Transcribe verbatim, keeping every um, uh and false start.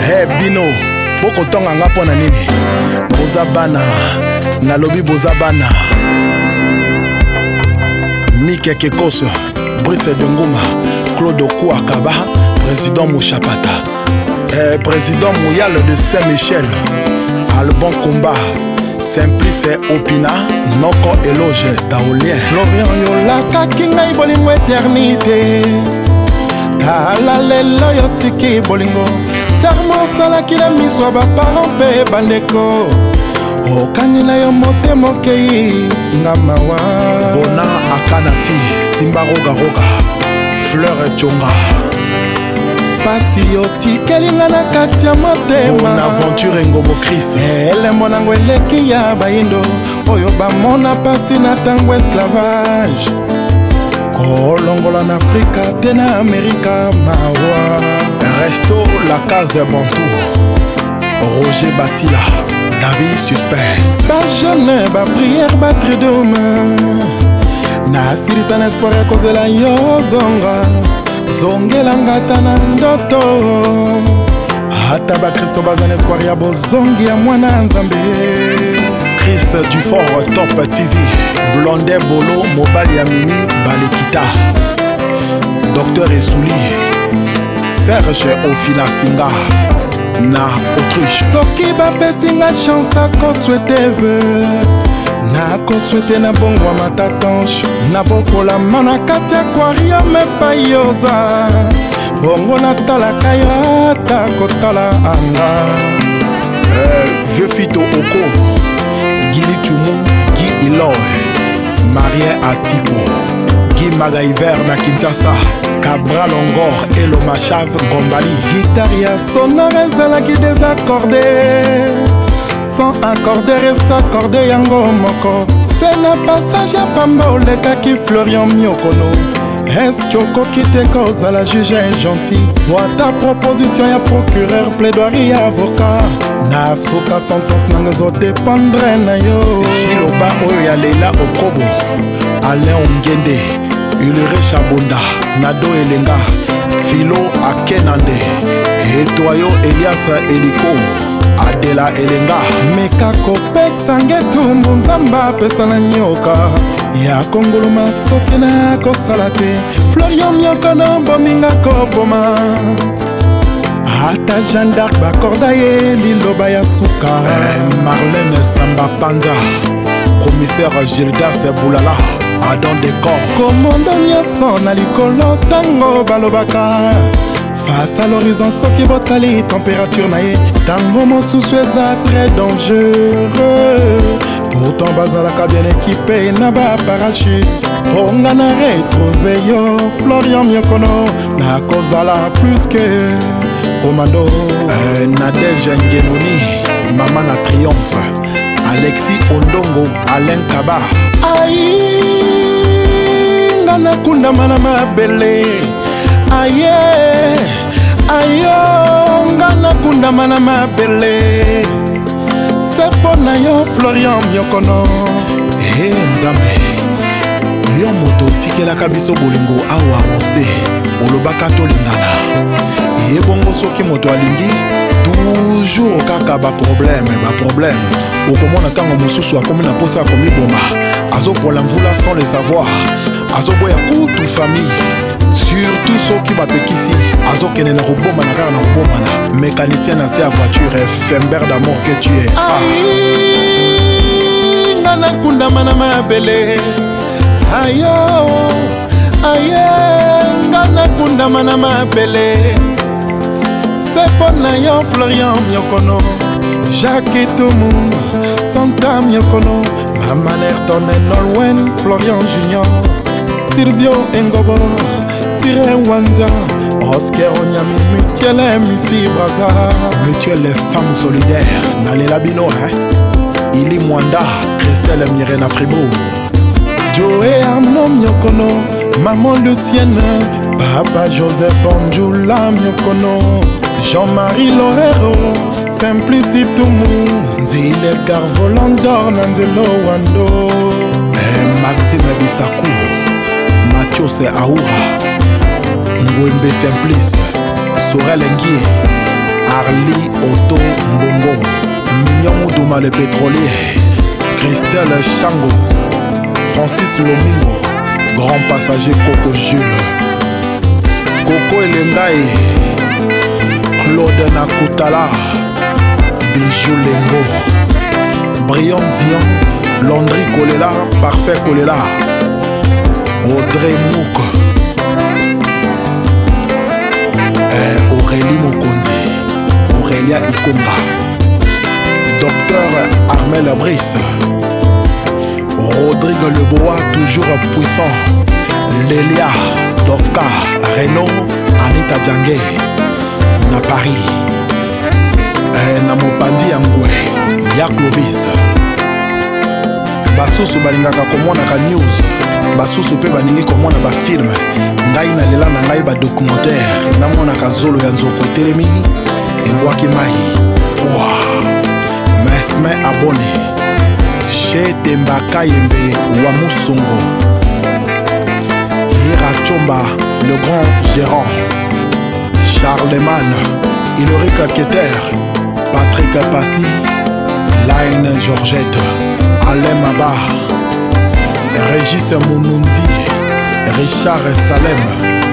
Hey Bino, boko tonga nga pona nini? Boza bana, nalobi boza bana. Mike Kekoso, Brice de Nguma, Claude Kouakaba, Président Mouchapata, eh, Président Mouyal de Saint-Michel, Albon Combat, Simplice Opina, Noko Eloge Daolien. Florian Yolaka Kinga Bolingo Éternité. Tala lelo yo tiki bolingo. Sermo sala kila miswa ba parents pe bandeko. Okani na yo mote mokei ngamawa. Bona Akanati, Simba Roga Roga, Fleur Tchonga. Pasi yo tikelinga na kati ya motema. Bonaventure Ngobo Chris. Elembo nango eleki ya baindo. Oyo bamona pasi na tango esclavage. Kolongola na Afrika tena Amerika mawa. Resto la case Bantou. Roger Batila, David Suspense. Ba jeune ba prière ba tridome. Na silisa na espoir kozela yo zonga. Zongela ngata na ndoto. Hata ba Kristo bazana espoir ya bozongi ya mwana nzambe. Chris Dufort Top T V. Blondet Bolo Mobali Amini Balekita. Docteur Esouli. Serge Ofina Singa. Na Autriche. Soki ba pesinga chance ako souhaite vœu. Na ko souhaite na bongwa matatanche. Na bokola mana kati aquarium pa yoza. Bongo na tala kayata kotala anga. Euh, Vieux Fito Oko. Gili Tchoumou. Guy Iloy. Marien Atipo. Guy Magaiver na Kinshasa. Cabral Ongor. Elo Machav Gombali. Guitaria sonore ezalaki désaccordé. Sans accorder et s'accorder yango moko. C'est na passage ya pamba olekaki Florian Miokono. Est-ce que okoki te kozala juge gentil? Vois ta proposition ya procureur, plaidoirie ya avocat. Na suka sentence nanga ezodépendre na yo. Chiloba oyo ya Leila Okobo. Alain Ongende. Ulrich Chabonda. Nado Elenga. Philo Akenande. Etoyo Elias Eliko. Adela Elenga. Meka kopesa ngetumbu nzamba pesa na nyoka. Ya kongoluma soki na kosala te. Florian Miokono bominga koboma. Ata Jeanne d'Arc bakorda ye liloba ya suka. eh, Marlène Samba Panza. Commissaire Gildas Boulala. Adam Décor. Komondo nyonso na likolo tango balobaka. Face à l'horizon soki botali température na ye. Tango mosusu eza très dangereux. Pourtant bazalaka bien équipé na ba parachute. Ponga na retrouver yo Florian Miokono. Na kozala plus que commando. euh, Nadège Ngenoni. Maman na Triomphe. Alexis Ondongo. Alain Kaba. Aïe ngana kunda mana mabele. Aïe ayo ngana kunda mana mabele. Sepo na yo Florian Miokono. Eh Nzambe. Yo moto tikelaka biso bolingo awa ose. Olobaka tolingana. Ye bongo soki moto alingi. Toujours kaka ba problème, ba problème. Okomona tango mosusu akomi na posa akomi boma. Azo pola mvula sans le savoir. Azo boya kutu famille. Surtout soki bapekisi. Azo kene na roboma na kaka na roboma na. Mécanicien na se a voiture. Fember d'amour que tu es. Aïe ngana kunda mana mabele. Ayo aye ngana kunda mana mabele. Sepo na yo Florian Miokono. Jacques Etoumou, Santa Miokono. Mama Nerton Norwen, Florian Junior. Silvio Ngobo, Sire Wanza. Oscar Onyami, Mutuelle Musi Braza. Mutuelle les femmes solidaires. Nalela Bino, hein. Ili Mwanda, Christelle Mirena Fribourg. Joe Arnaud Miokono, Maman Lucienne. Papa Joseph Ondjula Miokono. Jean-Marie Lorero, Simplicity Toumou. Nzile Garvoland d'or Nanzelo Wando. eh, Maxime Bissakou. Mathieu Aoura. Ngwembe Simplice. Sorel Ngie. Marli Otto Mbongo, Mignon Moudouma le pétrolier, Christelle Chango, Francis Lomingo, Grand passager Coco Jules, Coco Elengae, Claude Nakutala, Bijou Lengo, Brian Vian, Landry Kolela, Parfait Kolela, Audrey Mouk, et Aurélie Mokondi, Aurélia Ikomba, Docteur Armel Brice, Rodrigue Lebois, toujours puissant, Lélia, Dovka, Renaud, Anita Djangé, na Paris, et na Mopandi Angwe, ya Clovis. Basusu balingaka komona ka news, basusu pe baningi komona ba film. Ngai na lela na ngai ba documentaire, namona ka zolo ya nzoko telemi, engwaki mai. Wow. Mesme abonné. Chez Tembaka Yembe wa Musongo. Ira Chomba, le grand gérant. Charlemagne, Ilorica Keter, Patrick Passy, Line Georgette, Alain Mabar, Régis Mounundi, Richard Salem.